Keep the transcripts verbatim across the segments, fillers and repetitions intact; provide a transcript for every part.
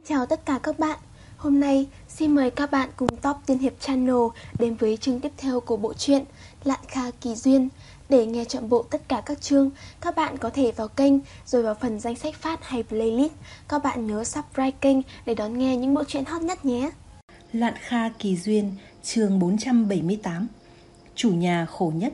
Chào tất cả các bạn. Hôm nay xin mời các bạn cùng Top Tiên Hiệp Channel đến với chương tiếp theo của bộ truyện Lạn Kha Kỳ Duyên. Để nghe trọn bộ tất cả các chương, các bạn có thể vào kênh rồi vào phần danh sách phát hay playlist. Các bạn nhớ subscribe kênh để đón nghe những bộ truyện hot nhất nhé. Lạn Kha Kỳ Duyên, chương bốn trăm bảy mươi tám. Chủ nhà khổ nhất.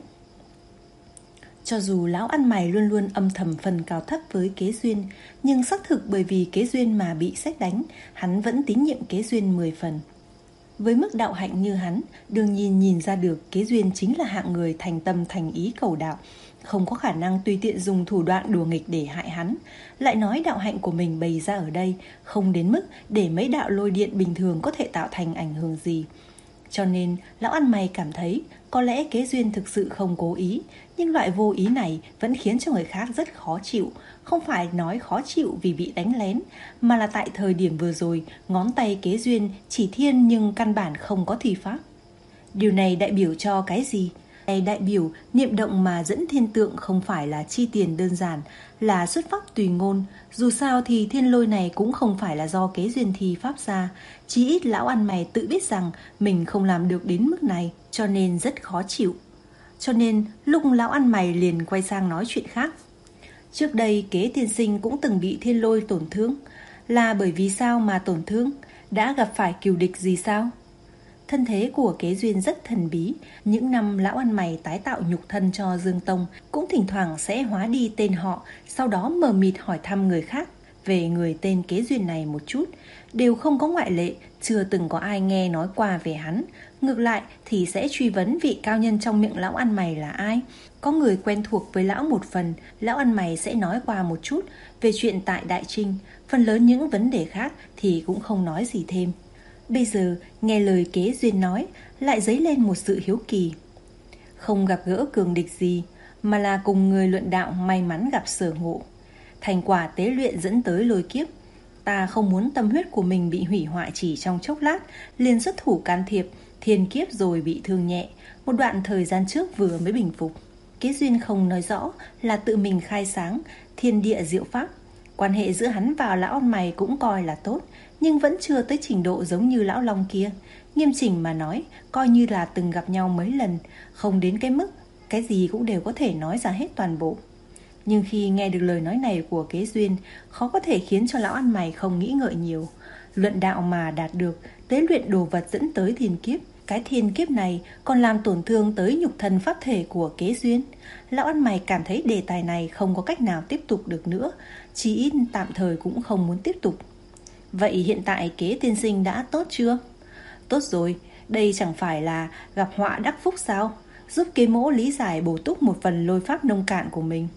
Cho dù lão ăn mày luôn luôn âm thầm phần cao thấp với Kế Duyên, nhưng xác thực bởi vì Kế Duyên mà bị sét đánh, hắn vẫn tín nhiệm Kế Duyên mười phần. Với mức đạo hạnh như hắn, đương nhiên nhìn ra được Kế Duyên chính là hạng người thành tâm thành ý cầu đạo, không có khả năng tùy tiện dùng thủ đoạn đùa nghịch để hại hắn. Lại nói đạo hạnh của mình bày ra ở đây không đến mức để mấy đạo lôi điện bình thường có thể tạo thành ảnh hưởng gì. Cho nên lão ăn mày cảm thấy có lẽ Kế Duyên thực sự không cố ý, nhưng loại vô ý này vẫn khiến cho người khác rất khó chịu. Không phải nói khó chịu vì bị đánh lén, mà là tại thời điểm vừa rồi ngón tay Kế Duyên chỉ thiên nhưng căn bản không có thi pháp. Điều này đại biểu cho cái gì? Này đại biểu niệm động mà dẫn thiên tượng không phải là chi tiền đơn giản, là xuất pháp tùy ngôn. Dù sao thì thiên lôi này cũng không phải là do Kế Duyên thi pháp ra. Chí ít lão ăn mày tự biết rằng mình không làm được đến mức này, cho nên rất khó chịu. Cho nên lúc lão ăn mày liền quay sang nói chuyện khác. Trước đây Kế tiên sinh cũng từng bị thiên lôi tổn thương. Là bởi vì sao mà tổn thương? Đã gặp phải cừu địch gì sao? Thân thế của Kế Duyên rất thần bí. Những năm lão ăn mày tái tạo nhục thân cho Dương Tông, cũng thỉnh thoảng sẽ hóa đi tên họ, sau đó mờ mịt hỏi thăm người khác về người tên Kế Duyên này một chút. Đều không có ngoại lệ, chưa từng có ai nghe nói qua về hắn. Ngược lại thì sẽ truy vấn vị cao nhân trong miệng lão ăn mày là ai. Có người quen thuộc với lão một phần, lão ăn mày sẽ nói qua một chút về chuyện tại Đại Trinh. Phần lớn những vấn đề khác thì cũng không nói gì thêm. Bây giờ nghe lời Kế Duyên nói, lại dấy lên một sự hiếu kỳ. Không gặp gỡ cường địch gì, mà là cùng người luận đạo may mắn gặp sở ngộ. Thành quả tế luyện dẫn tới lôi kiếp. Ta không muốn tâm huyết của mình bị hủy hoại chỉ trong chốc lát, liền xuất thủ can thiệp, thiên kiếp rồi bị thương nhẹ. Một đoạn thời gian trước vừa mới bình phục. Kế Duyên không nói rõ là tự mình khai sáng thiên địa diệu pháp. Quan hệ giữa hắn và lão ăn mày cũng coi là tốt, nhưng vẫn chưa tới trình độ giống như lão long kia. Nghiêm chỉnh mà nói, coi như là từng gặp nhau mấy lần, không đến cái mức cái gì cũng đều có thể nói ra hết toàn bộ. Nhưng khi nghe được lời nói này của Kế Duyên, khó có thể khiến cho lão ăn mày không nghĩ ngợi nhiều. Luận đạo mà đạt được, tế luyện đồ vật dẫn tới thiên kiếp. Cái thiên kiếp này còn làm tổn thương tới nhục thân pháp thể của Kế Duyên. Lão ăn mày cảm thấy đề tài này không có cách nào tiếp tục được nữa, chí ít tạm thời cũng không muốn tiếp tục. Vậy hiện tại Kế tiên sinh đã tốt chưa? Tốt rồi, đây chẳng phải là gặp họa đắc phúc sao? Giúp Kế mỗ lý giải bổ túc một phần lôi pháp nông cạn của mình.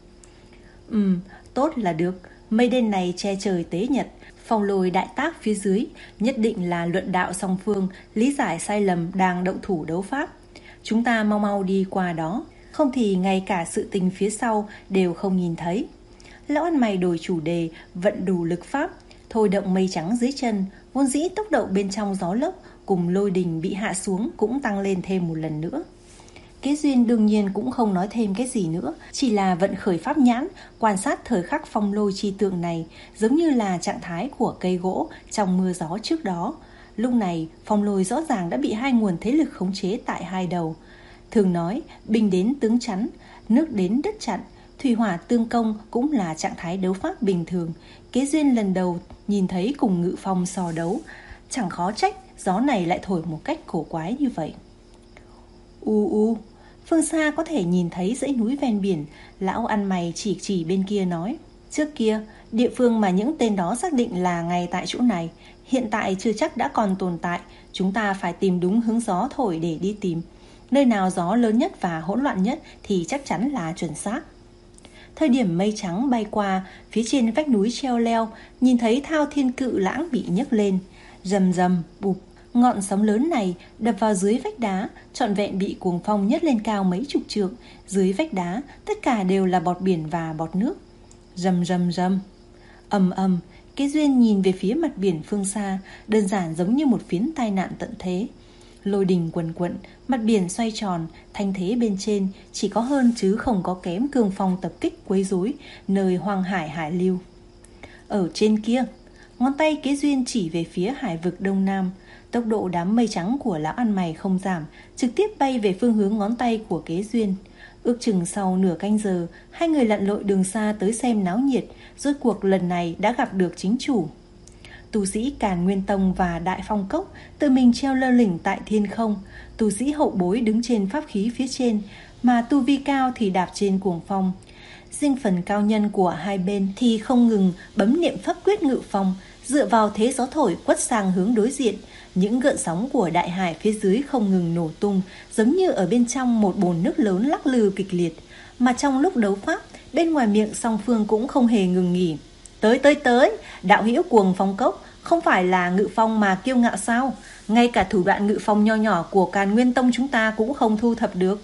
Ừm, tốt là được. Mây đen này che trời tế nhật, phong lôi đại tác phía dưới, nhất định là luận đạo song phương, lý giải sai lầm đang động thủ đấu pháp. Chúng ta mau mau đi qua đó, không thì ngay cả sự tình phía sau đều không nhìn thấy. Lão ăn mày đổi chủ đề, vận đủ lực pháp, thôi động mây trắng dưới chân, vốn dĩ tốc độ bên trong gió lốc cùng lôi đình bị hạ xuống cũng tăng lên thêm một lần nữa. Kế Duyên đương nhiên cũng không nói thêm cái gì nữa, chỉ là vận khởi pháp nhãn, quan sát thời khắc phong lôi chi tượng này, giống như là trạng thái của cây gỗ trong mưa gió trước đó. Lúc này, phong lôi rõ ràng đã bị hai nguồn thế lực khống chế tại hai đầu. Thường nói, binh đến tướng chắn, nước đến đất chặn, thủy hỏa tương công cũng là trạng thái đấu pháp bình thường. Kế Duyên lần đầu nhìn thấy cùng ngự phong so đấu, chẳng khó trách gió này lại thổi một cách cổ quái như vậy. U u, phương xa có thể nhìn thấy dãy núi ven biển. Lão ăn mày chỉ chỉ bên kia nói, trước kia địa phương mà những tên đó xác định là ngay tại chỗ này, hiện tại chưa chắc đã còn tồn tại. Chúng ta phải tìm đúng hướng gió thổi để đi tìm. Nơi nào gió lớn nhất và hỗn loạn nhất thì chắc chắn là chuẩn xác. Thời điểm mây trắng bay qua, phía trên vách núi treo leo, nhìn thấy thao thiên cự lãng bị nhấc lên. Rầm rầm, bụp, ngọn sóng lớn này đập vào dưới vách đá, trọn vẹn bị cuồng phong nhấc lên cao mấy chục trượng. Dưới vách đá, tất cả đều là bọt biển và bọt nước. Rầm rầm rầm, ầm ầm. Kế Duyên nhìn về phía mặt biển phương xa, đơn giản giống như một phiến tai nạn tận thế. Lôi đình quần quận, mặt biển xoay tròn, thanh thế bên trên chỉ có hơn chứ không có kém cường phong tập kích quấy rối nơi hoang hải hải lưu. Ở trên kia, Ngón tay Kế Duyên chỉ về phía hải vực đông nam. Tốc độ đám mây trắng của lão ăn mày không giảm, trực tiếp bay về phương hướng ngón tay của Kế Duyên. Ước chừng sau nửa canh giờ, hai người lặn lội đường xa tới xem náo nhiệt. Rốt cuộc lần này đã gặp được chính chủ. Tu sĩ Càn Nguyên Tông và Đại Phong Cốc tự mình treo lơ lửng tại thiên không. Tu sĩ hậu bối đứng trên pháp khí phía trên, mà tu vi cao thì đạp trên cuồng phong. Riêng phần cao nhân của hai bên thì không ngừng bấm niệm pháp quyết ngự phong, dựa vào thế gió thổi quất sang hướng đối diện. Những gợn sóng của đại hải phía dưới không ngừng nổ tung, giống như ở bên trong một bồn nước lớn lắc lư kịch liệt. Mà trong lúc đấu pháp, bên ngoài miệng song phương cũng không hề ngừng nghỉ. Tới tới tới, đạo hữu Cuồng Phong Cốc, không phải là ngự phong mà kiêu ngạo sao? Ngay cả thủ đoạn ngự phong nho nhỏ của Càn Nguyên Tông chúng ta cũng không thu thập được.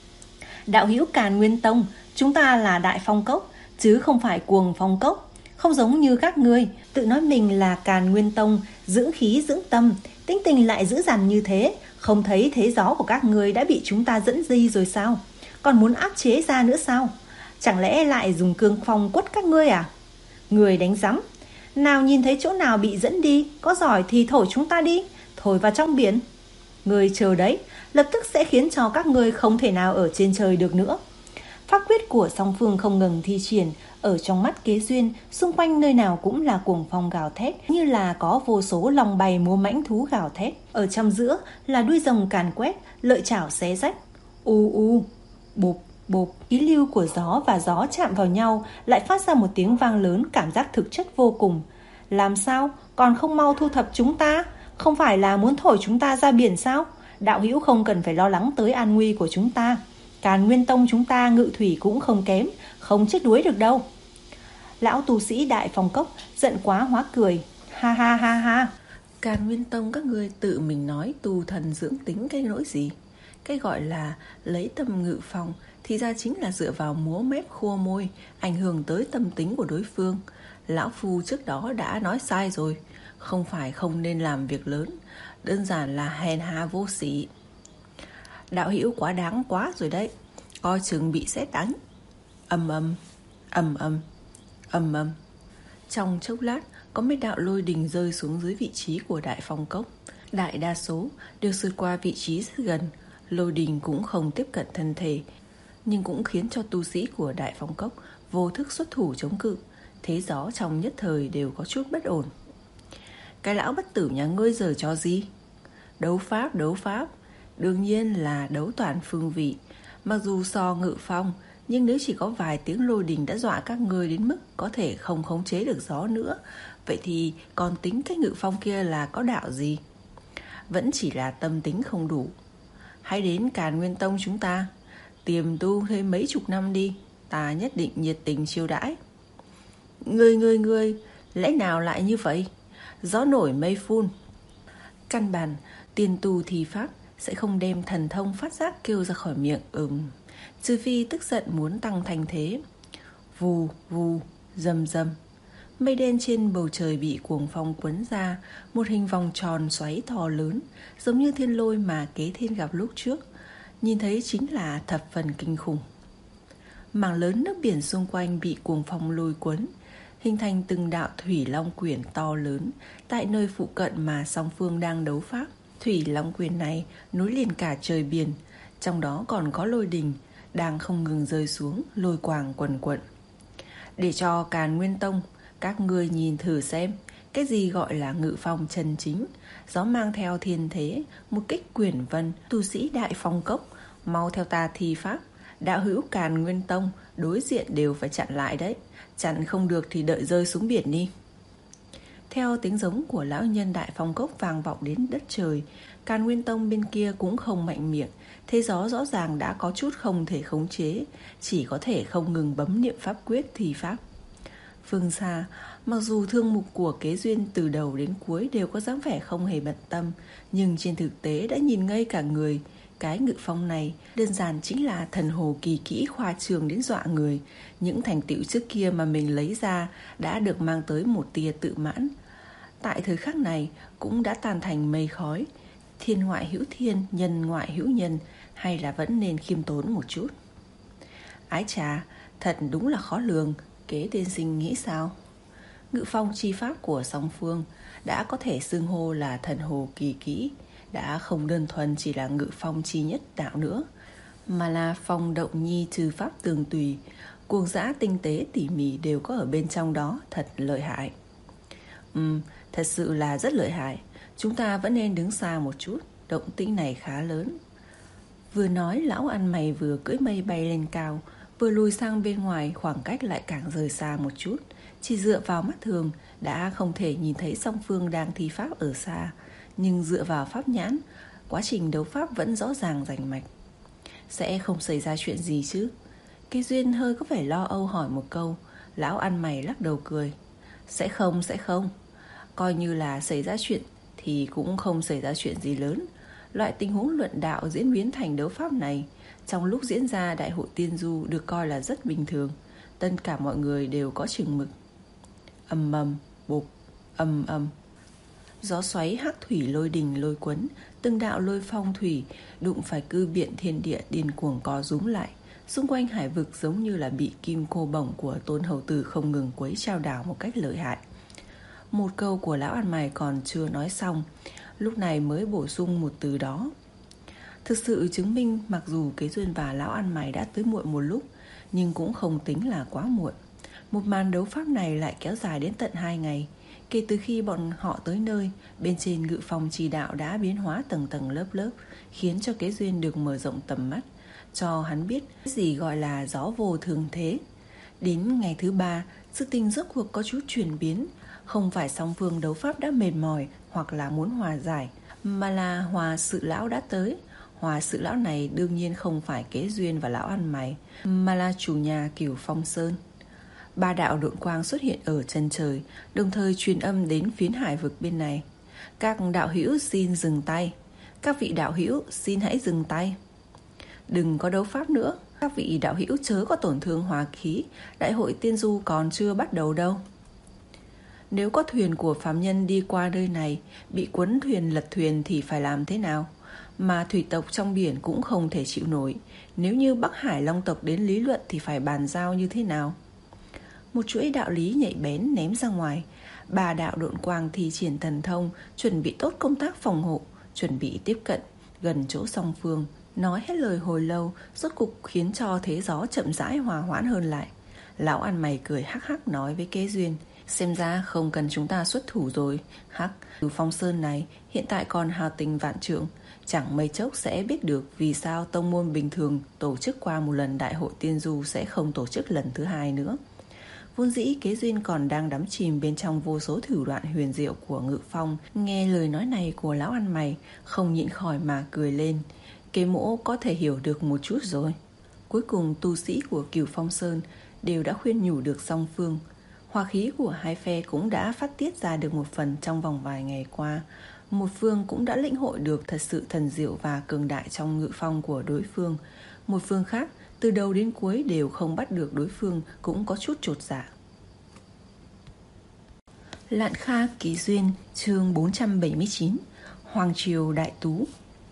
Đạo hữu Càn Nguyên Tông, chúng ta là Đại Phong Cốc, chứ không phải Cuồng Phong Cốc. Không giống như các ngươi, tự nói mình là Càn Nguyên Tông, dưỡng khí dưỡng tâm, tính tình lại dữ dằn như thế. Không thấy thế gió của các ngươi đã bị chúng ta dẫn di rồi sao? Còn muốn áp chế ra nữa sao? Chẳng lẽ lại dùng cương phong quất các ngươi à? Người đánh rắm, nào nhìn thấy chỗ nào bị dẫn đi, có giỏi thì thổi chúng ta đi, thổi vào trong biển. Người chờ đấy, lập tức sẽ khiến cho các ngươi không thể nào ở trên trời được nữa. Pháp quyết của song phương không ngừng thi triển. Ở trong mắt Kế Duyên, xung quanh nơi nào cũng là cuồng phong gào thét, như là có vô số lòng bày múa mãnh thú gào thét. Ở trong giữa là đuôi rồng càn quét, lợi chảo xé rách. U u, bộp bộp, khí lưu của gió và gió chạm vào nhau lại phát ra một tiếng vang lớn, cảm giác thực chất vô cùng. Làm sao còn không mau thu thập chúng ta? Không phải là muốn thổi chúng ta ra biển sao? Đạo hữu không cần phải lo lắng tới an nguy của chúng ta. Càn Nguyên Tông chúng ta ngự thủy cũng không kém, không chết đuối được đâu. Lão tu sĩ Đại Phong Cốc giận quá hóa cười. Ha ha ha ha. Càn Nguyên Tông các ngươi tự mình nói tu thần dưỡng tính cái nỗi gì? Cái gọi là lấy tâm ngự phong thì ra chính là dựa vào múa mép khua môi, ảnh hưởng tới tâm tính của đối phương. Lão phu trước đó đã nói sai rồi, không phải không nên làm việc lớn, đơn giản là hèn hạ vô sĩ. Đạo hữu quá đáng quá rồi đấy, coi chừng bị sét đánh. Ầm ầm, ầm ầm, ầm ầm. Trong chốc lát, có mấy đạo lôi đình rơi xuống dưới vị trí của Đại Phong Cốc. Đại đa số đều sượt qua vị trí rất gần, lôi đình cũng không tiếp cận thân thể, nhưng cũng khiến cho tu sĩ của Đại Phong Cốc vô thức xuất thủ chống cự. Thế gió trong nhất thời đều có chút bất ổn. Cái lão bất tử nhà ngươi giờ cho gì? Đấu pháp, đấu pháp, đương nhiên là đấu toàn phương vị. Mặc dù so ngự phong, nhưng nếu chỉ có vài tiếng lôi đình đã dọa các ngươi đến mức có thể không khống chế được gió nữa, vậy thì còn tính cái ngự phong kia là có đạo gì? Vẫn chỉ là tâm tính không đủ. Hãy đến Càn Nguyên Tông chúng ta, tiềm tu thêm mấy chục năm đi, ta nhất định nhiệt tình chiêu đãi. Ngươi ngươi ngươi, lẽ nào lại như vậy? Gió nổi mây phun. Căn bản, tiền tu thi pháp sẽ không đem thần thông phát giác kêu ra khỏi miệng, ừm, trừ phi tức giận muốn tăng thành thế. Vù vù, rầm rầm. Mây đen trên bầu trời bị cuồng phong quấn ra, một hình vòng tròn xoáy to lớn, giống như thiên lôi mà Kế Thiên gặp lúc trước. Nhìn thấy chính là thập phần kinh khủng. Mảng lớn nước biển xung quanh bị cuồng phong lôi cuốn, hình thành từng đạo thủy long quyển to lớn tại nơi phụ cận mà song phương đang đấu pháp. Thủy long quyển này nối liền cả trời biển, trong đó còn có lôi đình đang không ngừng rơi xuống, lôi quàng quần quận. Để cho Càn Nguyên Tông các ngươi nhìn thử xem, cái gì gọi là ngự phong chân chính. Gió mang theo thiên thế, một kích quyển vân. Tu sĩ Đại Phong Cốc, mau theo ta thi pháp. Đạo hữu Càn Nguyên Tông đối diện đều phải chặn lại đấy, chặn không được thì đợi rơi xuống biển đi. Theo tiếng giống của lão nhân Đại Phong Cốc vang vọng đến đất trời, Càn Nguyên Tông bên kia cũng không mạnh miệng. Thế gió rõ ràng đã có chút không thể khống chế, chỉ có thể không ngừng bấm niệm pháp quyết thi pháp. Phương xa, mặc dù thương mục của Kế Duyên từ đầu đến cuối đều có dáng vẻ không hề bận tâm, nhưng trên thực tế đã nhìn ngây cả người. Cái ngự phong này đơn giản chính là thần hồ kỳ kỹ khoa trương đến dọa người. Những thành tựu trước kia mà mình lấy ra đã được mang tới một tia tự mãn. Tại thời khắc này cũng đã tan thành mây khói. Thiên ngoại hữu thiên, nhân ngoại hữu nhân, hay là vẫn nên khiêm tốn một chút. Ái chà, thật đúng là khó lường. Kế tiên sinh nghĩ sao? Ngự phong chi pháp của song phương đã có thể xưng hô là thần hồ kỳ kỹ, đã không đơn thuần chỉ là ngự phong chi nhất đạo nữa, mà là phong động nhi trừ pháp tường tùy, cuồng dã tinh tế tỉ mỉ đều có ở bên trong đó, thật lợi hại. Ừm, thật sự là rất lợi hại. Chúng ta vẫn nên đứng xa một chút, động tĩnh này khá lớn. Vừa nói, lão ăn mày vừa cưỡi mây bay lên cao, vừa lùi sang bên ngoài, khoảng cách lại càng rời xa một chút. Chỉ dựa vào mắt thường đã không thể nhìn thấy song phương đang thi pháp ở xa, nhưng dựa vào pháp nhãn, quá trình đấu pháp vẫn rõ ràng rành mạch. Sẽ không xảy ra chuyện gì chứ? Kế Duyên hơi có vẻ lo âu hỏi một câu. Lão ăn mày lắc đầu cười. Sẽ không, sẽ không. Coi như là xảy ra chuyện thì cũng không xảy ra chuyện gì lớn. Loại tình huống luận đạo diễn biến thành đấu pháp này trong lúc diễn ra đại hội tiên du được coi là rất bình thường. Tất cả mọi người đều có chừng mực. Ầm ầm, bụp, ầm ầm. Gió xoáy hắc thủy lôi đình lôi quấn, từng đạo lôi phong thủy đụng phải cư biện thiên địa điên cuồng co rúm lại. Xung quanh hải vực giống như là bị kim cô bổng của Tôn Hầu Tử không ngừng quấy trao đảo một cách lợi hại. Một câu của lão ăn mày còn chưa nói xong, lúc này mới bổ sung một từ đó. Thực sự chứng minh mặc dù Kế Duyên và lão ăn mày đã tới muộn một lúc, nhưng cũng không tính là quá muộn. Một màn đấu pháp này lại kéo dài đến tận hai ngày. Kể từ khi bọn họ tới nơi, bên trên ngự phong trì đạo đã biến hóa tầng tầng lớp lớp, khiến cho Kế Duyên được mở rộng tầm mắt, cho hắn biết cái gì gọi là gió vô thường thế. Đến ngày thứ ba, sự tình rốt cuộc có chút chuyển biến. Không phải song phương đấu pháp đã mệt mỏi hoặc là muốn hòa giải, mà là hòa sự lão đã tới. Hòa sự lão này đương nhiên không phải Kế Duyên và lão ăn mày, mà là chủ nhà Cửu Phong Sơn. Ba đạo độn quang xuất hiện ở chân trời, đồng thời truyền âm đến phiến hải vực bên này. Các đạo hữu xin dừng tay. Các vị đạo hữu xin hãy dừng tay. Đừng có đấu pháp nữa. Các vị đạo hữu chớ có tổn thương hòa khí. Đại hội tiên du còn chưa bắt đầu đâu. Nếu có thuyền của phàm nhân đi qua nơi này, bị cuốn thuyền lật thuyền thì phải làm thế nào? Mà thủy tộc trong biển cũng không thể chịu nổi. Nếu như Bắc Hải Long tộc đến lý luận thì phải bàn giao như thế nào? Một chuỗi đạo lý nhạy bén ném ra ngoài. Bà đạo độn quang thi triển thần thông, chuẩn bị tốt công tác phòng hộ, chuẩn bị tiếp cận gần chỗ song phương. Nói hết lời hồi lâu, rốt cục khiến cho thế gió chậm rãi hòa hoãn hơn lại. Lão ăn mày cười hắc hắc nói với Kế Duyên. Xem ra không cần chúng ta xuất thủ rồi. Hắc, từ Phong Sơn này hiện tại còn hào tình vạn trượng, chẳng mấy chốc sẽ biết được vì sao tông môn bình thường tổ chức qua một lần đại hội tiên du sẽ không tổ chức lần thứ hai nữa. Vốn dĩ Kế Duyên còn đang đắm chìm bên trong vô số thủ đoạn huyền diệu của Ngự Phong, nghe lời nói này của lão ăn mày không nhịn khỏi mà cười lên. Kế mỗ có thể hiểu được một chút rồi. Cuối cùng tu sĩ của Cửu Phong Sơn đều đã khuyên nhủ được song phương. Hòa khí của hai phe cũng đã phát tiết ra được một phần trong vòng vài ngày qua. Một phương cũng đã lĩnh hội được thật sự thần diệu và cường đại trong ngự phong của đối phương. Một phương khác từ đầu đến cuối đều không bắt được đối phương, cũng có chút chột dạ. Lạn Kha Kỳ Duyên, chương bốn trăm bảy mươi chín. Hoàng Triều Đại Tú.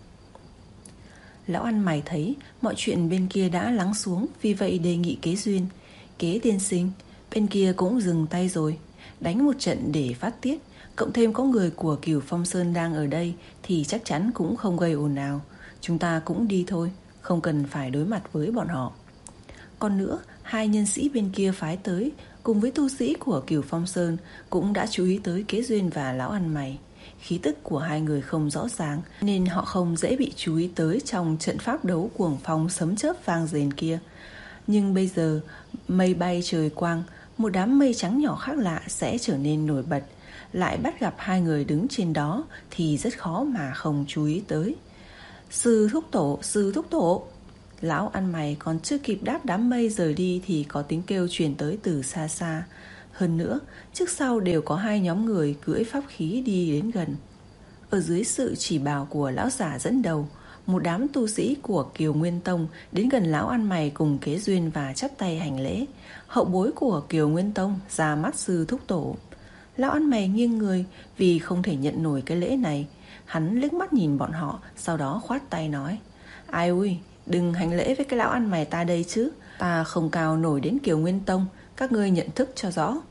Lão ăn mày thấy mọi chuyện bên kia đã lắng xuống, vì vậy đề nghị Kế Duyên. Kế tiên sinh, bên kia cũng dừng tay rồi, đánh một trận để phát tiết. Cộng thêm có người của Cửu Phong Sơn đang ở đây thì chắc chắn cũng không gây ồn nào. Chúng ta cũng đi thôi, không cần phải đối mặt với bọn họ. Còn nữa, hai nhân sĩ bên kia phái tới cùng với tu sĩ của Cửu Phong Sơn cũng đã chú ý tới Kế Duyên và lão ăn mày. Khí tức của hai người không rõ ràng nên họ không dễ bị chú ý tới trong trận pháp đấu cuồng phong sấm chớp vang rền kia. Nhưng bây giờ mây bay trời quang, một đám mây trắng nhỏ khác lạ sẽ trở nên nổi bật. Lại bắt gặp hai người đứng trên đó thì rất khó mà không chú ý tới. Sư thúc tổ, sư thúc tổ. Lão ăn mày còn chưa kịp đáp đám mây rời đi thì có tiếng kêu truyền tới từ xa xa. Hơn nữa, trước sau đều có hai nhóm người cưỡi pháp khí đi đến gần. Ở dưới sự chỉ bảo của lão giả dẫn đầu, một đám tu sĩ của Kiều Nguyên Tông đến gần lão ăn mày cùng Kế Duyên và chắp tay hành lễ. Hậu bối của Kiều Nguyên Tông ra mắt sư thúc tổ. Lão ăn mày nghiêng người vì không thể nhận nổi cái lễ này. Hắn liếc mắt nhìn bọn họ, sau đó khoát tay nói: Ai ui, đừng hành lễ với cái lão ăn mày ta đây chứ. Ta không cao nổi đến Kiều Nguyên Tông, các ngươi nhận thức cho rõ.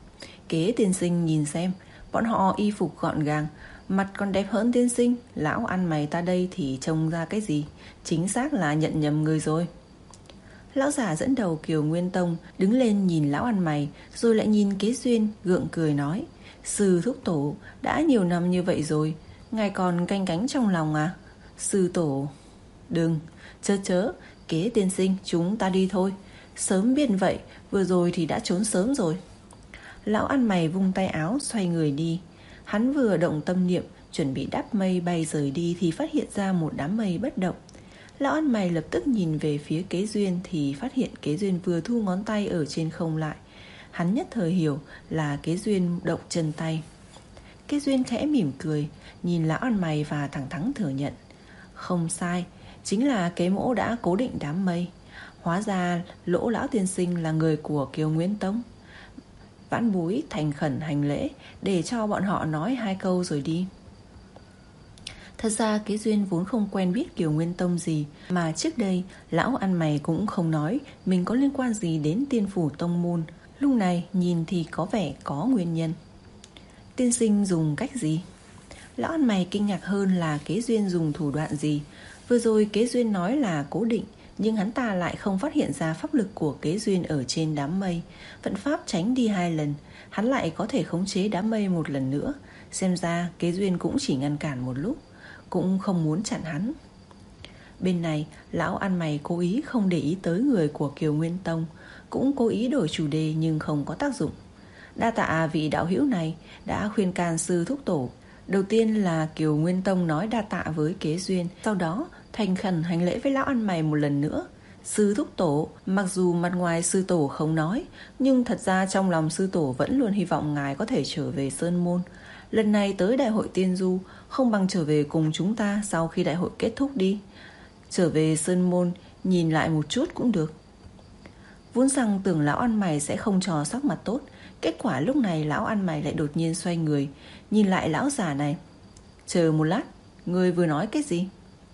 Kế tiên sinh nhìn xem, bọn họ y phục gọn gàng, mặt còn đẹp hơn tiên sinh. Lão ăn mày ta đây thì trông ra cái gì? Chính xác là nhận nhầm người rồi. Lão giả dẫn đầu Kiều Nguyên Tông đứng lên nhìn lão ăn mày, rồi lại nhìn Kế Duyên, gượng cười nói: Sư thúc tổ, đã nhiều năm như vậy rồi, ngài còn canh cánh trong lòng à? Sư tổ... Đừng, chớ chớ, Kế tiên sinh, chúng ta đi thôi. Sớm biết vậy, vừa rồi thì đã trốn sớm rồi. Lão ăn mày vung tay áo xoay người đi. Hắn vừa động tâm niệm chuẩn bị đáp mây bay rời đi thì phát hiện ra một đám mây bất động. Lão ăn mày lập tức nhìn về phía Kế Duyên thì phát hiện Kế Duyên vừa thu ngón tay ở trên không lại. Hắn nhất thời hiểu là Kế Duyên động chân tay. Kế Duyên khẽ mỉm cười, nhìn lão ăn mày và thẳng thắn thừa nhận: Không sai, chính là Kế mỗ đã cố định đám mây. Hóa ra Lỗ lão tiên sinh là người của Kiều Nguyên Tông. Vãn bối thành khẩn hành lễ, để cho bọn họ nói hai câu rồi đi. Thật ra Kế Duyên vốn không quen biết Kiều Nguyên Tông gì, mà trước đây lão ăn mày cũng không nói mình có liên quan gì đến Tiên Phủ tông môn. Lúc này nhìn thì có vẻ có nguyên nhân. Tiên sinh dùng cách gì? Lão ăn mày kinh ngạc hơn là Kế Duyên dùng thủ đoạn gì. Vừa rồi Kế Duyên nói là cố định, nhưng hắn ta lại không phát hiện ra pháp lực của Kế Duyên ở trên đám mây. Vận pháp tránh đi hai lần, hắn lại có thể khống chế đám mây một lần nữa. Xem ra Kế Duyên cũng chỉ ngăn cản một lúc, cũng không muốn chặn hắn. Bên này lão ăn mày cố ý không để ý tới người của Kiều Nguyên Tông, cũng cố ý đổi chủ đề nhưng không có tác dụng. Đa tạ vị đạo hữu này đã khuyên can sư thúc tổ. Đầu tiên là Kiều Nguyên Tông nói đa tạ với Kế Duyên, sau đó thành khẩn hành lễ với lão ăn mày một lần nữa. Sư thúc tổ, mặc dù mặt ngoài sư tổ không nói, nhưng thật ra trong lòng sư tổ vẫn luôn hy vọng ngài có thể trở về Sơn Môn. Lần này tới đại hội Tiên Du, không bằng trở về cùng chúng ta sau khi đại hội kết thúc đi. Trở về Sơn Môn nhìn lại một chút cũng được. Vốn rằng tưởng lão ăn mày sẽ không cho sắc mặt tốt, kết quả lúc này lão ăn mày lại đột nhiên xoay người nhìn lại lão già này. Chờ một lát, người vừa nói cái gì?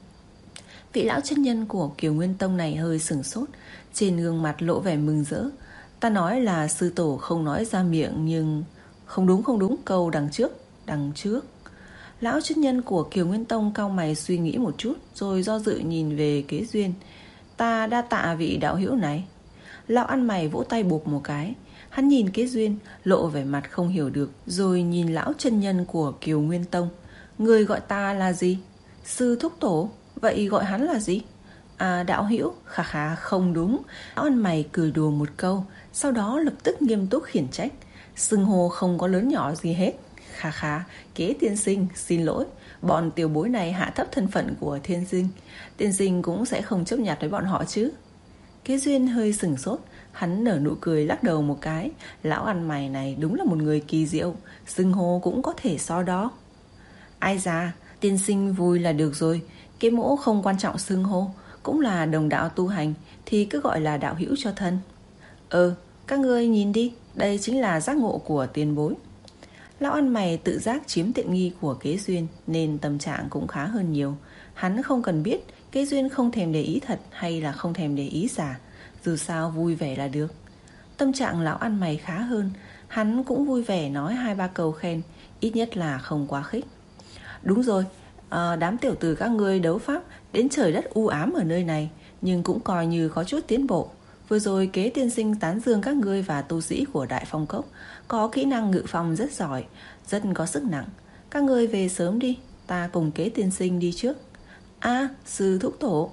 Vị lão chân nhân của Kiều Nguyên Tông này hơi sửng sốt, trên gương mặt lộ vẻ mừng rỡ. Ta nói là sư tổ không nói ra miệng, nhưng... Không đúng không đúng, câu đằng trước, đằng trước. Lão chân nhân của Kiều Nguyên Tông cau mày suy nghĩ một chút, rồi do dự nhìn về Kế Duyên. Ta đa tạ vị đạo hữu này. Lão ăn mày vỗ tay bụp một cái. Hắn nhìn Kế Duyên, lộ vẻ mặt không hiểu được, rồi nhìn lão chân nhân của Kiều Nguyên Tông. Người gọi ta là gì? Sư thúc tổ. Vậy gọi hắn là gì? À, đạo hữu. Khà khà, không đúng. Lão ăn mày cười đùa một câu, sau đó lập tức nghiêm túc khiển trách. Xưng hô không có lớn nhỏ gì hết. Khà khà, Kế tiên sinh, xin lỗi, bọn tiểu bối này hạ thấp thân phận của tiên sinh. Tiên sinh cũng sẽ không chấp nhặt với bọn họ chứ? Kế Duyên hơi sửng sốt, hắn nở nụ cười lắc đầu một cái. Lão ăn mày này đúng là một người kỳ diệu, xưng hô cũng có thể so đo. Ai già, tiên sinh vui là được rồi. Kế mỗ không quan trọng xưng hô, cũng là đồng đạo tu hành, thì cứ gọi là đạo hữu cho thân. Ờ, các ngươi nhìn đi, đây chính là giác ngộ của tiền bối. Lão ăn mày tự giác chiếm tiện nghi của Kế Duyên, nên tâm trạng cũng khá hơn nhiều. Hắn không cần biết Kế Duyên không thèm để ý thật hay là không thèm để ý giả, dù sao vui vẻ là được. Tâm trạng lão ăn mày khá hơn, hắn cũng vui vẻ nói hai ba câu khen, ít nhất là không quá khích. Đúng rồi, à, đám tiểu tử các ngươi đấu pháp đến trời đất u ám ở nơi này, nhưng cũng coi như có chút tiến bộ. Vừa rồi Kế tiên sinh tán dương các ngươi và tu sĩ của Đại Phong Cốc có kỹ năng ngự phong rất giỏi, rất có sức nặng. Các ngươi về sớm đi, ta cùng Kế tiên sinh đi trước. A, à, sư thúc tổ.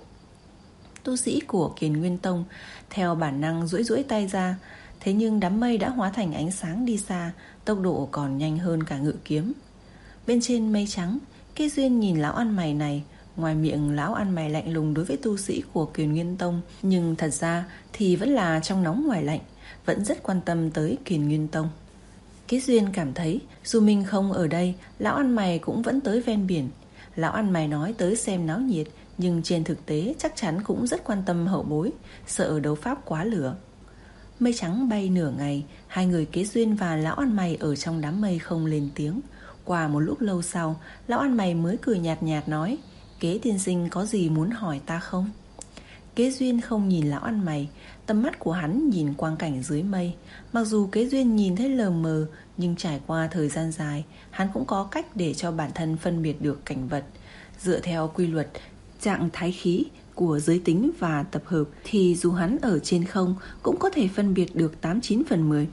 Tu sĩ của Kiền Nguyên Tông theo bản năng duỗi duỗi tay ra, thế nhưng đám mây đã hóa thành ánh sáng đi xa, tốc độ còn nhanh hơn cả ngự kiếm. Bên trên mây trắng, Kế Duyên nhìn lão ăn mày này. Ngoài miệng lão ăn mày lạnh lùng đối với tu sĩ của Kiền Nguyên Tông, nhưng thật ra thì vẫn là trong nóng ngoài lạnh, vẫn rất quan tâm tới Kiền Nguyên Tông. Kế Duyên cảm thấy dù mình không ở đây, lão ăn mày cũng vẫn tới ven biển. Lão ăn mày nói tới xem náo nhiệt, nhưng trên thực tế chắc chắn cũng rất quan tâm hậu bối, sợ đấu pháp quá lửa. Mây trắng bay nửa ngày, hai người Kế Duyên và lão ăn mày ở trong đám mây không lên tiếng. Qua một lúc lâu sau, lão ăn mày mới cười nhạt nhạt nói: Kế tiên sinh có gì muốn hỏi ta không? Kế Duyên không nhìn lão ăn mày, tầm mắt của hắn nhìn quang cảnh dưới mây. Mặc dù Kế Duyên nhìn thấy lờ mờ, nhưng trải qua thời gian dài, hắn cũng có cách để cho bản thân phân biệt được cảnh vật. Dựa theo quy luật trạng thái khí của giới tính và tập hợp, thì dù hắn ở trên không cũng có thể phân biệt được tám chín phần mười.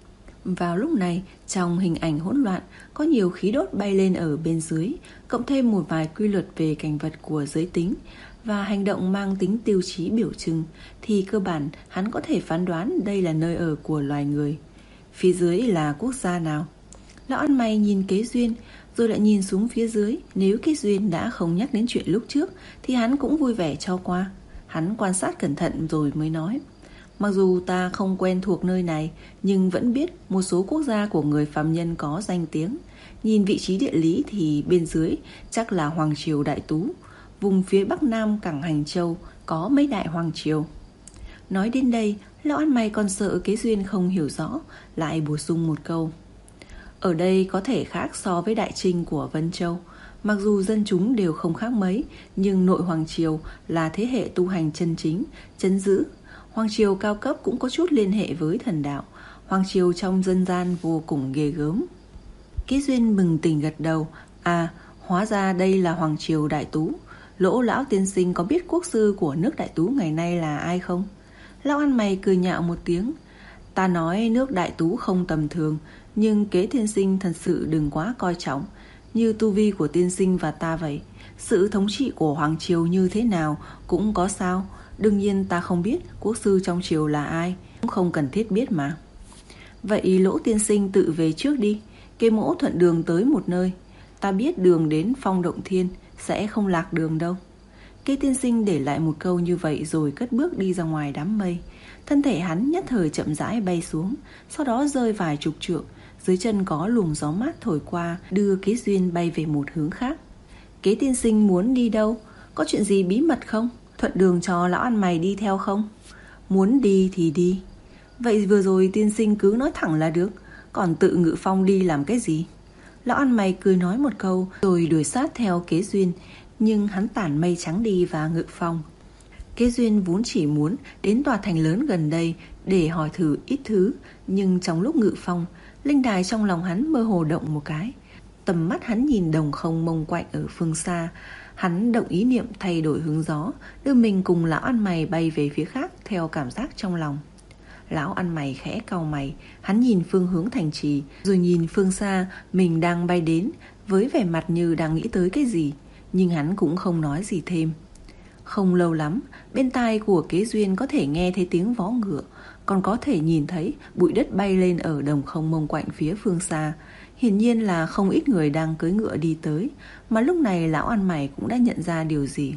Vào lúc này, trong hình ảnh hỗn loạn, có nhiều khí đốt bay lên ở bên dưới, cộng thêm một vài quy luật về cảnh vật của giới tính và hành động mang tính tiêu chí biểu trưng, thì cơ bản hắn có thể phán đoán đây là nơi ở của loài người. Phía dưới là quốc gia nào? Lão ăn mày nhìn Kế Duyên, rồi lại nhìn xuống phía dưới. Nếu Kế Duyên đã không nhắc đến chuyện lúc trước thì hắn cũng vui vẻ cho qua. Hắn quan sát cẩn thận rồi mới nói: mặc dù ta không quen thuộc nơi này, nhưng vẫn biết một số quốc gia của người phàm nhân có danh tiếng. Nhìn vị trí địa lý thì bên dưới chắc là Hoàng Triều Đại Tú. Vùng phía Bắc Nam cảng Hành Châu có mấy đại Hoàng Triều. Nói đến đây, lão ăn mày còn sợ Kế Duyên không hiểu rõ, lại bổ sung một câu: ở đây có thể khác so với Đại Trinh của Vân Châu. Mặc dù dân chúng đều không khác mấy, nhưng nội Hoàng Triều là thế hệ tu hành chân chính, trấn giữ. Hoàng Triều cao cấp cũng có chút liên hệ với thần đạo. Hoàng Triều trong dân gian vô cùng ghê gớm. Kế Duyên bừng tỉnh gật đầu. À, hóa ra đây là Hoàng Triều Đại Tú. Lỗ lão tiên sinh có biết quốc sư của nước Đại Tú ngày nay là ai không? Lão ăn mày cười nhạo một tiếng. Ta nói nước Đại Tú không tầm thường, nhưng Kế tiên sinh thật sự đừng quá coi trọng. Như tu vi của tiên sinh và ta vậy, sự thống trị của Hoàng Triều như thế nào cũng có sao. Đương nhiên ta không biết quốc sư trong triều là ai, cũng không cần thiết biết mà. Vậy Lỗ tiên sinh tự về trước đi. Kế mỗ thuận đường tới một nơi. Ta biết đường đến Phong Động Thiên, sẽ không lạc đường đâu. Kế tiên sinh để lại một câu như vậy rồi cất bước đi ra ngoài đám mây. Thân thể hắn nhất thời chậm rãi bay xuống, sau đó rơi vài chục trượng. Dưới chân có luồng gió mát thổi qua, đưa Kế Duyên bay về một hướng khác. Kế tiên sinh muốn đi đâu? Có chuyện gì bí mật không? Thuận đường cho lão ăn mày đi theo không? Muốn đi thì đi. Vậy vừa rồi tiên sinh cứ nói thẳng là được, còn tự ngự phong đi làm cái gì? Lão ăn mày cười nói một câu rồi đuổi sát theo Kế Duyên, nhưng hắn tản mây trắng đi và ngự phong. Kế Duyên vốn chỉ muốn đến tòa thành lớn gần đây để hỏi thử ít thứ, nhưng trong lúc ngự phong, linh đài trong lòng hắn mơ hồ động một cái. Tầm mắt hắn nhìn đồng không mông quạnh ở phương xa. Hắn động ý niệm thay đổi hướng gió, đưa mình cùng lão ăn mày bay về phía khác theo cảm giác trong lòng. Lão ăn mày khẽ cau mày, hắn nhìn phương hướng thành trì, rồi nhìn phương xa mình đang bay đến, với vẻ mặt như đang nghĩ tới cái gì, nhưng hắn cũng không nói gì thêm. Không lâu lắm, bên tai của Kế Duyên có thể nghe thấy tiếng vó ngựa, còn có thể nhìn thấy bụi đất bay lên ở đồng không mông quạnh phía phương xa. Hiển nhiên là không ít người đang cưỡi ngựa đi tới, mà lúc này lão ăn mày cũng đã nhận ra điều gì.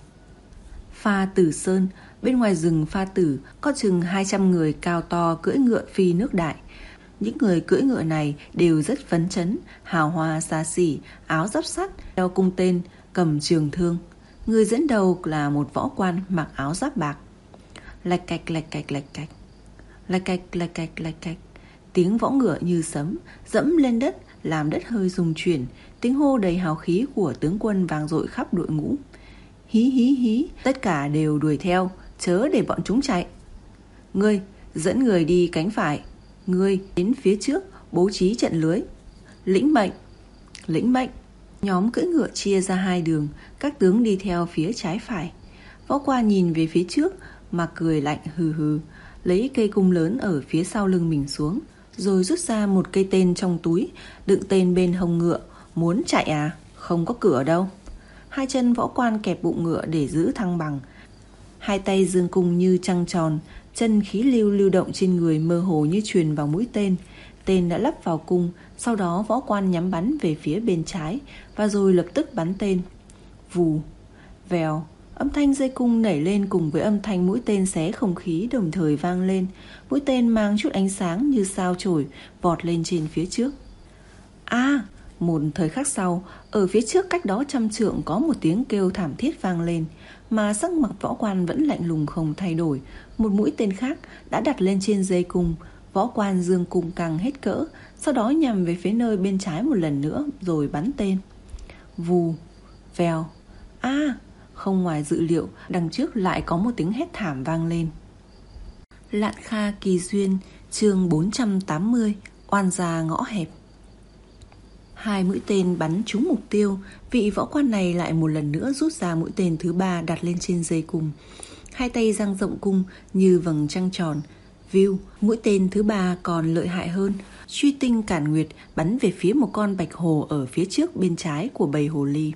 Pha Tử Sơn, bên ngoài rừng Pha Tử có chừng hai trăm người cao to cưỡi ngựa phi nước đại. Những người cưỡi ngựa này đều rất phấn chấn, hào hoa xa xỉ, áo giáp sắt, đeo cung tên, cầm trường thương. Người dẫn đầu là một võ quan mặc áo giáp bạc. Lạch cạch lạch cạch lạch cạch, lạch cạch lạch cạch lạch cạch. Tiếng võ ngựa như sấm dẫm lên đất, làm đất hơi rung chuyển. Tiếng hô đầy hào khí của tướng quân vang dội khắp đội ngũ. Hí hí hí, tất cả đều đuổi theo, chớ để bọn chúng chạy. Ngươi dẫn người đi cánh phải, ngươi đến phía trước bố trí trận lưới. Lĩnh mệnh, lĩnh mệnh. Nhóm cưỡi ngựa chia ra hai đường, các tướng đi theo phía trái phải. Võ quan nhìn về phía trước mà cười lạnh hừ hừ, lấy cây cung lớn ở phía sau lưng mình xuống, rồi rút ra một cây tên trong túi, đựng tên bên hông ngựa. Muốn chạy à? Không có cửa đâu. Hai chân võ quan kẹp bụng ngựa để giữ thăng bằng, hai tay giương cung như trăng tròn, chân khí lưu lưu động trên người mơ hồ như truyền vào mũi tên. Tên đã lắp vào cung, sau đó võ quan nhắm bắn về phía bên trái và rồi lập tức bắn tên. Vù, vèo, âm thanh dây cung nảy lên cùng với âm thanh mũi tên xé không khí đồng thời vang lên. Mũi tên mang chút ánh sáng như sao chổi vọt lên trên phía trước. A, à, một thời khắc sau, ở phía trước cách đó trăm trượng có một tiếng kêu thảm thiết vang lên, mà sắc mặt võ quan vẫn lạnh lùng không thay đổi. Một mũi tên khác đã đặt lên trên dây cung. Võ quan dương cung căng hết cỡ, sau đó nhằm về phía nơi bên trái một lần nữa rồi bắn tên. Vù, vèo. A, à, Không ngoài dự liệu, đằng trước lại có một tiếng hét thảm vang lên. Lạn Kha Kỳ Duyên, chương bốn trăm tám mươi, oan gia ngõ hẹp. Hai mũi tên bắn trúng mục tiêu, vị võ quan này lại một lần nữa rút ra mũi tên thứ ba đặt lên trên dây cung. Hai tay dang rộng cung như vầng trăng tròn. View, mũi tên thứ ba còn lợi hại hơn. Truy tinh cản nguyệt bắn về phía một con bạch hồ ở phía trước bên trái của bầy hồ ly.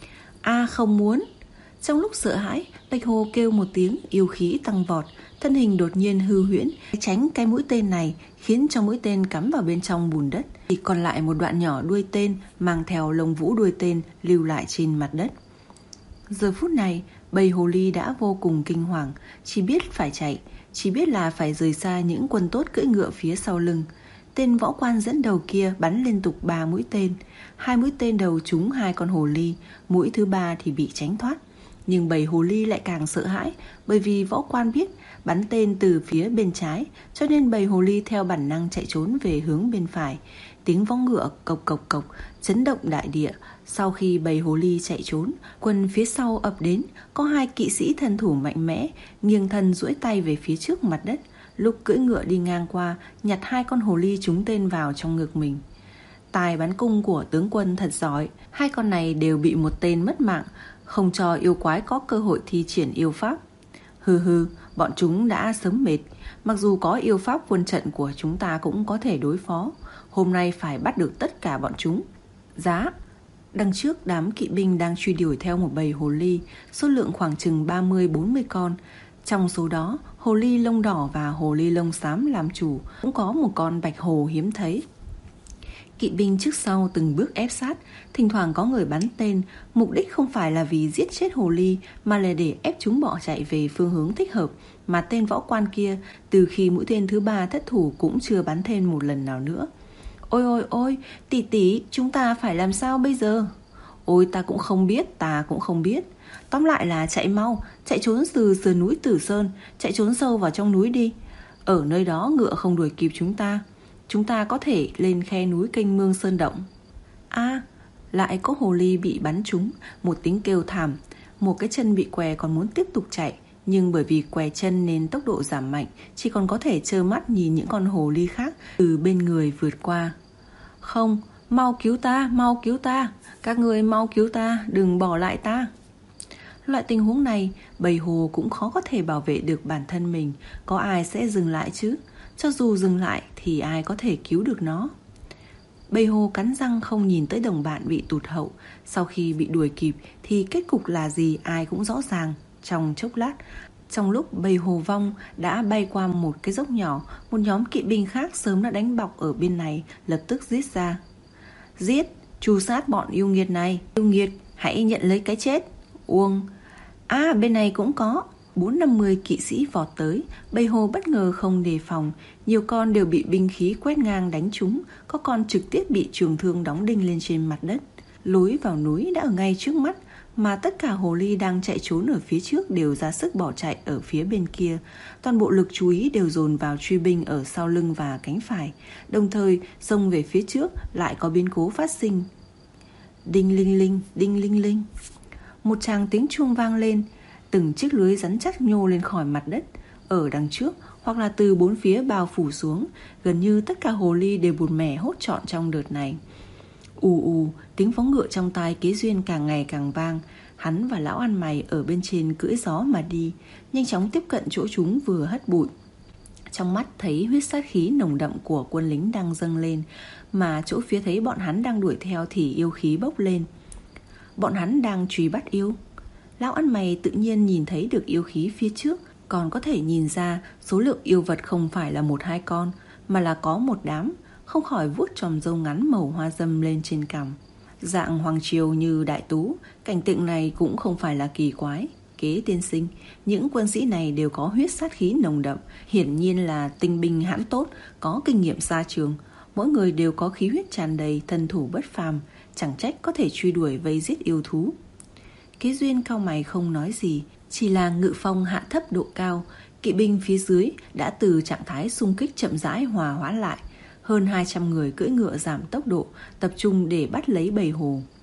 A không muốn. Trong lúc sợ hãi, bạch hồ kêu một tiếng, yêu khí tăng vọt, thân hình đột nhiên hư huyễn, tránh cái mũi tên này, khiến cho mũi tên cắm vào bên trong bùn đất. Chỉ còn lại một đoạn nhỏ đuôi tên mang theo lông vũ đuôi tên lưu lại trên mặt đất. Giờ phút này, bầy hồ ly đã vô cùng kinh hoàng, chỉ biết phải chạy, chỉ biết là phải rời xa những quân tốt cưỡi ngựa phía sau lưng. Tên võ quan dẫn đầu kia bắn liên tục ba mũi tên. Hai mũi tên đầu trúng hai con hồ ly, mũi thứ ba thì bị tránh thoát. Nhưng bầy hồ ly lại càng sợ hãi, bởi vì võ quan biết bắn tên từ phía bên trái, cho nên bầy hồ ly theo bản năng chạy trốn về hướng bên phải. Tiếng vó ngựa cộc cộc cộc chấn động đại địa. Sau khi bầy hồ ly chạy trốn, quân phía sau ập đến. Có hai kỵ sĩ thân thủ mạnh mẽ, nghiêng thân duỗi tay về phía trước mặt đất. Lúc cưỡi ngựa đi ngang qua, nhặt hai con hồ ly trúng tên vào trong ngực mình. Tài bắn cung của tướng quân thật giỏi. Hai con này đều bị một tên mất mạng, không cho yêu quái có cơ hội thi triển yêu pháp. Hừ hừ, bọn chúng đã sớm mệt. Mặc dù có yêu pháp quân trận của chúng ta cũng có thể đối phó. Hôm nay phải bắt được tất cả bọn chúng. Giá. Đằng trước đám kỵ binh đang truy đuổi theo một bầy hồ ly, số lượng khoảng chừng ba mươi bốn mươi con. Trong số đó, hồ ly lông đỏ và hồ ly lông xám làm chủ, cũng có một con bạch hồ hiếm thấy. Kỵ binh trước sau từng bước ép sát, thỉnh thoảng có người bắn tên, mục đích không phải là vì giết chết hồ ly mà là để ép chúng bỏ chạy về phương hướng thích hợp. Mà tên võ quan kia, từ khi mũi tên thứ ba thất thủ cũng chưa bắn thêm một lần nào nữa. Ôi ôi ôi, tỷ tỷ, chúng ta phải làm sao bây giờ? Ôi ta cũng không biết, ta cũng không biết. Tóm lại là chạy mau, chạy trốn từ sườn núi Tử Sơn, chạy trốn sâu vào trong núi đi. Ở nơi đó ngựa không đuổi kịp chúng ta. Chúng ta có thể lên khe núi kênh mương Sơn Động. À, lại có hồ ly bị bắn trúng, một tiếng kêu thảm. Một cái chân bị què còn muốn tiếp tục chạy, nhưng bởi vì què chân nên tốc độ giảm mạnh, chỉ còn có thể trơ mắt nhìn những con hồ ly khác từ bên người vượt qua. Không, mau cứu ta, mau cứu ta. Các người mau cứu ta, đừng bỏ lại ta. Loại tình huống này, bầy hồ cũng khó có thể bảo vệ được bản thân mình. Có ai sẽ dừng lại chứ? Cho dù dừng lại thì ai có thể cứu được nó? Bầy hồ cắn răng không nhìn tới đồng bạn bị tụt hậu. Sau khi bị đuổi kịp thì kết cục là gì ai cũng rõ ràng. Trong chốc lát, trong lúc bầy hồ vong đã bay qua một cái dốc nhỏ, một nhóm kỵ binh khác sớm đã đánh bọc ở bên này, lập tức giết ra. Giết, tru sát bọn yêu nghiệt này. Yêu nghiệt, hãy nhận lấy cái chết. Uông. À, bên này cũng có. Bốn năm mươi kỵ sĩ vọt tới. Bầy hồ bất ngờ không đề phòng. Nhiều con đều bị binh khí quét ngang đánh trúng. Có con trực tiếp bị trường thương đóng đinh lên trên mặt đất. Lối vào núi đã ở ngay trước mắt, mà tất cả hồ ly đang chạy trốn ở phía trước đều ra sức bỏ chạy ở phía bên kia. Toàn bộ lực chú ý đều dồn vào truy binh ở sau lưng và cánh phải. Đồng thời xông về phía trước lại có biến cố phát sinh. Đinh linh linh, đinh linh linh. Một tràng tiếng chuông vang lên. Từng chiếc lưới rắn chắc nhô lên khỏi mặt đất. Ở đằng trước hoặc là từ bốn phía bao phủ xuống, gần như tất cả hồ ly đều bụt mẻ hốt trọn trong đợt này. Ù ù, tiếng phóng ngựa trong tai Kế Duyên càng ngày càng vang. Hắn và lão ăn mày ở bên trên cưỡi gió mà đi, nhanh chóng tiếp cận chỗ chúng vừa hất bụi. Trong mắt thấy huyết sát khí nồng đậm của quân lính đang dâng lên, mà chỗ phía thấy bọn hắn đang đuổi theo thì yêu khí bốc lên. Bọn hắn đang truy bắt yêu. Lão ăn mày tự nhiên nhìn thấy được yêu khí phía trước, còn có thể nhìn ra số lượng yêu vật không phải là một hai con, mà là có một đám. Không khỏi vuốt chòm râu ngắn màu hoa dâm lên trên cằm. Dạng hoàng triều như đại tú, cảnh tượng này cũng không phải là kỳ quái. Kế tiên sinh, những quân sĩ này đều có huyết sát khí nồng đậm, hiển nhiên là tinh binh hãn tốt, có kinh nghiệm xa trường. Mỗi người đều có khí huyết tràn đầy, thân thủ bất phàm, chẳng trách có thể truy đuổi vây giết yêu thú. Kế Duyên cau mày không nói gì, chỉ là ngự phong hạ thấp độ cao. Kỵ binh phía dưới đã từ trạng thái xung kích chậm rãi hòa hoãn lại. Hơn hai trăm người cưỡi ngựa giảm tốc độ, tập trung để bắt lấy bầy hồ.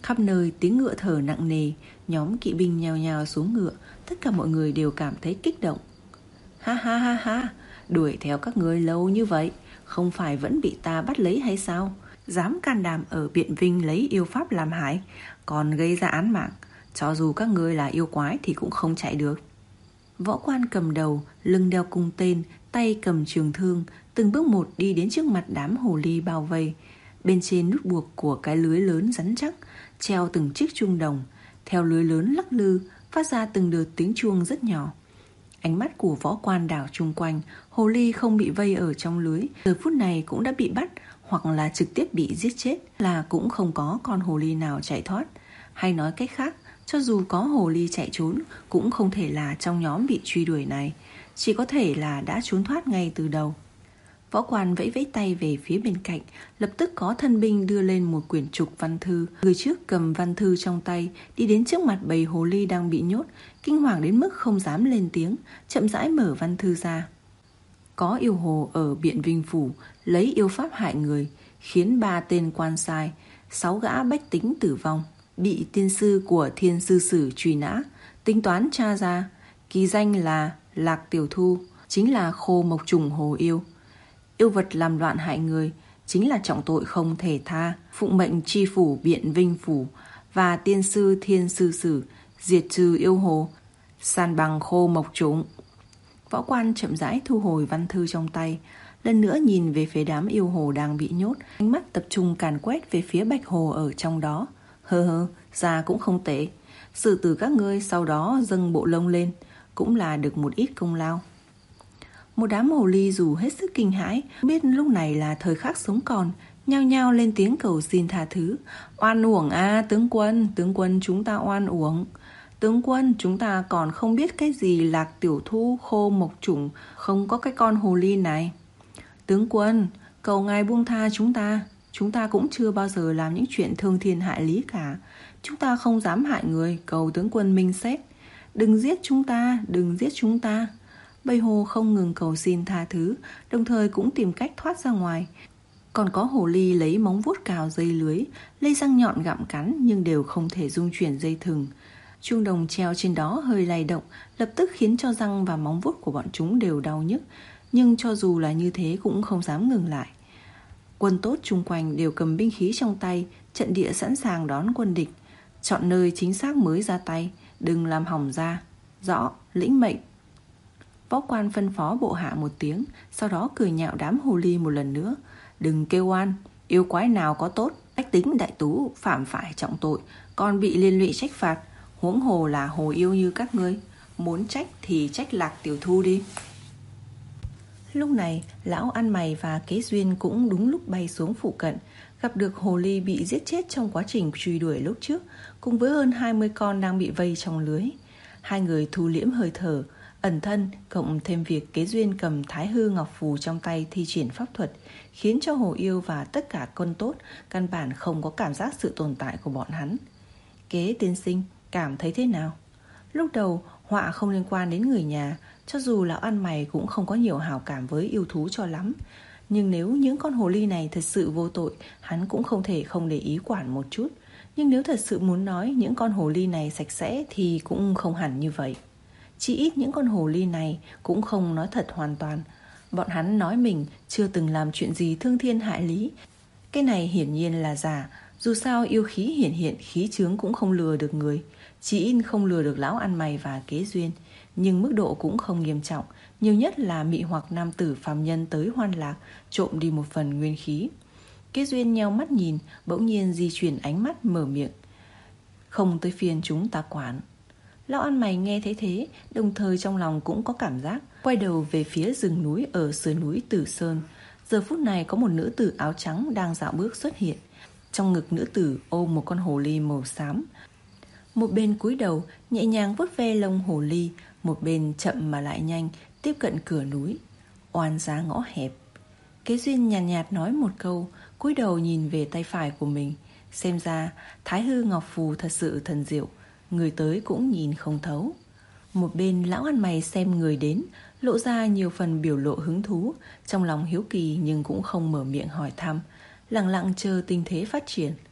Khắp nơi tiếng ngựa thở nặng nề, nhóm kỵ binh nhào nhào xuống ngựa, tất cả mọi người đều cảm thấy kích động. Ha ha ha ha, đuổi theo các ngươi lâu như vậy, không phải vẫn bị ta bắt lấy hay sao? Dám can đảm ở Biện Vinh lấy yêu pháp làm hại, còn gây ra án mạng, cho dù các ngươi là yêu quái thì cũng không chạy được. Võ quan cầm đầu, lưng đeo cung tên, tay cầm trường thương, từng bước một đi đến trước mặt đám hồ ly bao vây. Bên trên nút buộc của cái lưới lớn rắn chắc treo từng chiếc chuông đồng, theo lưới lớn lắc lư phát ra từng đợt tiếng chuông rất nhỏ. Ánh mắt của võ quan đảo chung quanh, hồ ly không bị vây ở trong lưới giờ phút này cũng đã bị bắt hoặc là trực tiếp bị giết chết, là cũng không có con hồ ly nào chạy thoát. Hay nói cách khác, cho dù có hồ ly chạy trốn cũng không thể là trong nhóm bị truy đuổi này, chỉ có thể là đã trốn thoát ngay từ đầu. Võ quan vẫy vẫy tay về phía bên cạnh, lập tức có thân binh đưa lên một quyển trục văn thư. Người trước cầm văn thư trong tay, đi đến trước mặt bầy hồ ly đang bị nhốt, kinh hoàng đến mức không dám lên tiếng, chậm rãi mở văn thư ra. Có yêu hồ ở Biện Vinh phủ lấy yêu pháp hại người, khiến ba tên quan sai, sáu gã bách tính tử vong, bị tiên sư của Thiên Sư Sử truy nã. Tính toán tra ra, kỳ danh là Lạc Tiểu Thu, chính là khô mộc trùng hồ yêu. Yêu vật làm loạn hại người chính là trọng tội không thể tha. Phụng mệnh tri phủ Biện Vinh phủ và tiên sư Thiên Sư Sử diệt trừ yêu hồ, san bằng khô mộc trùng. Võ quan chậm rãi thu hồi văn thư trong tay, lần nữa nhìn về phía đám yêu hồ đang bị nhốt, ánh mắt tập trung càn quét về phía bạch hồ ở trong đó. Hơ hơ, ra cũng không tệ, xử tử các ngươi sau đó dâng bộ lông lên, cũng là được một ít công lao. Một đám hồ ly dù hết sức kinh hãi, biết lúc này là thời khắc sống còn, nhao nhao lên tiếng cầu xin tha thứ. Oan uổng à, tướng quân, tướng quân chúng ta oan uổng. Tướng quân, chúng ta còn không biết cái gì Lạc Tiểu Thu, khô mộc trùng, không có cái con hồ ly này. Tướng quân, cầu ngài buông tha chúng ta, chúng ta cũng chưa bao giờ làm những chuyện thương thiên hại lý cả. Chúng ta không dám hại người, cầu tướng quân minh xét. Đừng giết chúng ta, đừng giết chúng ta. Bầy hồ không ngừng cầu xin tha thứ, đồng thời cũng tìm cách thoát ra ngoài. Còn có hồ ly lấy móng vuốt cào dây lưới, lấy răng nhọn gặm cắn nhưng đều không thể dung chuyển dây thừng. Chuông đồng treo trên đó hơi lay động, lập tức khiến cho răng và móng vuốt của bọn chúng đều đau nhức. Nhưng cho dù là như thế cũng không dám ngừng lại. Quân tốt chung quanh đều cầm binh khí trong tay, trận địa sẵn sàng đón quân địch. Chọn nơi chính xác mới ra tay, đừng làm hỏng ra. Rõ, lĩnh mệnh. Võ quan phân phó bộ hạ một tiếng, sau đó cười nhạo đám hồ ly một lần nữa. Đừng kêu oan, yêu quái nào có tốt, bách tính đại tú phạm phải trọng tội, còn bị liên lụy trách phạt, huống hồ là hồ yêu như các ngươi. Muốn trách thì trách Lạc Tiểu Thu đi. Lúc này, lão ăn mày và Kế Duyên cũng đúng lúc bay xuống phụ cận, gặp được hồ ly bị giết chết trong quá trình truy đuổi lúc trước, cùng với hơn hai mươi con đang bị vây trong lưới. Hai người thu liễm hơi thở, ẩn thân, cộng thêm việc Kế Duyên cầm Thái Hư Ngọc Phù trong tay thi triển pháp thuật, khiến cho hồ yêu và tất cả quân tốt căn bản không có cảm giác sự tồn tại của bọn hắn. Kế tiên sinh cảm thấy thế nào? Lúc đầu họa không liên quan đến người nhà, cho dù lão ăn mày cũng không có nhiều hảo cảm với yêu thú cho lắm. Nhưng nếu những con hồ ly này thật sự vô tội, hắn cũng không thể không để ý quản một chút. Nhưng nếu thật sự muốn nói những con hồ ly này sạch sẽ thì cũng không hẳn như vậy. Chỉ ít những con hồ ly này cũng không nói thật hoàn toàn. Bọn hắn nói mình chưa từng làm chuyện gì thương thiên hại lý. Cái này hiển nhiên là giả. Dù sao yêu khí hiển hiện, khí chướng cũng không lừa được người. Chỉ ít không lừa được lão ăn mày và Kế Duyên. Nhưng mức độ cũng không nghiêm trọng, nhiều nhất là mị hoặc nam tử phàm nhân tới hoan lạc, trộm đi một phần nguyên khí. Kế Duyên nheo mắt nhìn, bỗng nhiên di chuyển ánh mắt mở miệng. Không tới phiên chúng ta quản. Lão ăn mày nghe thấy thế, đồng thời trong lòng cũng có cảm giác, quay đầu về phía rừng núi ở sườn núi Tử Sơn. Giờ phút này có một nữ tử áo trắng đang dạo bước xuất hiện. Trong ngực nữ tử ôm một con hồ ly màu xám. Một bên cúi đầu nhẹ nhàng vuốt ve lông hồ ly, một bên chậm mà lại nhanh tiếp cận cửa núi. Oan giá ngõ hẹp. Kế Duyên nhàn nhạt, nhạt nói một câu, cúi đầu nhìn về tay phải của mình. Xem ra Thái Hư Ngọc Phù thật sự thần diệu, người tới cũng nhìn không thấu. Một bên lão ăn mày xem người đến, lộ ra nhiều phần biểu lộ hứng thú, trong lòng hiếu kỳ nhưng cũng không mở miệng hỏi thăm, lặng lặng chờ tình thế phát triển.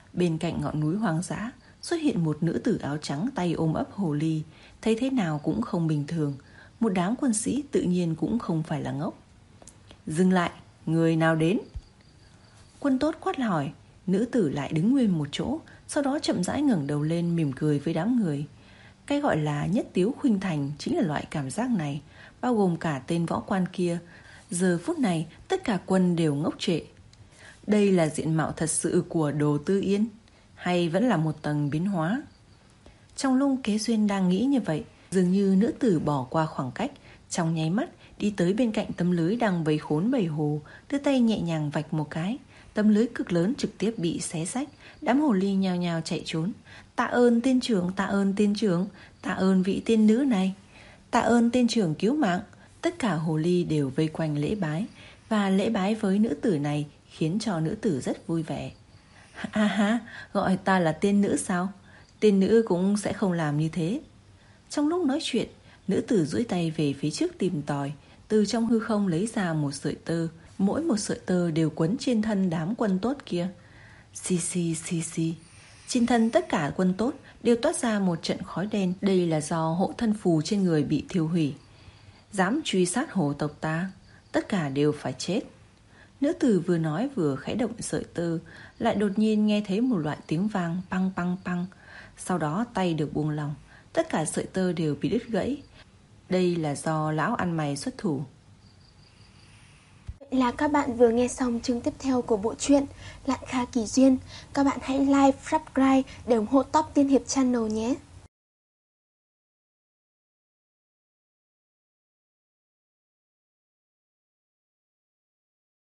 Bên cạnh ngọn núi hoang dã xuất hiện một nữ tử áo trắng tay ôm ấp hồ ly. Thấy thế nào cũng không bình thường. Một đám quân sĩ tự nhiên cũng không phải là ngốc. Dừng lại, người nào đến? Quân tốt quát hỏi. Nữ tử lại đứng nguyên một chỗ, sau đó chậm rãi ngẩng đầu lên mỉm cười với đám người. Cái gọi là nhất tiếu khuynh thành chính là loại cảm giác này, bao gồm cả tên võ quan kia. Giờ phút này tất cả quân đều ngốc trệ. Đây là diện mạo thật sự của Đồ Tư Yên, hay vẫn là một tầng biến hóa? Trong lúc Kế Duyên đang nghĩ như vậy, dường như nữ tử bỏ qua khoảng cách, trong nháy mắt đi tới bên cạnh tấm lưới đang vây khốn bầy hồ, đưa tay nhẹ nhàng vạch một cái. Tấm lưới cực lớn trực tiếp bị xé rách, đám hồ ly nhao nhao chạy trốn. Tạ ơn tiên trưởng, tạ ơn tiên trưởng, tạ ơn vị tiên nữ này, tạ ơn tiên trưởng cứu mạng. Tất cả hồ ly đều vây quanh lễ bái, và lễ bái với nữ tử này khiến cho nữ tử rất vui vẻ. À ha, gọi ta là tiên nữ sao? Tiên nữ cũng sẽ không làm như thế. Trong lúc nói chuyện, nữ tử duỗi tay về phía trước tìm tòi, từ trong hư không lấy ra một sợi tơ. Mỗi một sợi tơ đều quấn trên thân đám quân tốt kia. Xì xì xì xì. Trên thân tất cả quân tốt đều toát ra một trận khói đen. Đây là do hộ thân phù trên người bị thiêu hủy. Dám truy sát hồ tộc ta, tất cả đều phải chết. Nữ tử vừa nói vừa khẽ động sợi tơ, lại đột nhiên nghe thấy một loại tiếng vang păng păng păng. Sau đó tay được buông lỏng, tất cả sợi tơ đều bị đứt gãy. Đây là do lão ăn mày xuất thủ. Là các bạn vừa nghe xong chương tiếp theo của bộ truyện Lạn Kha Kỳ Duyên. Các bạn hãy like, subscribe để ủng hộ Top Tiên Hiệp Channel nhé.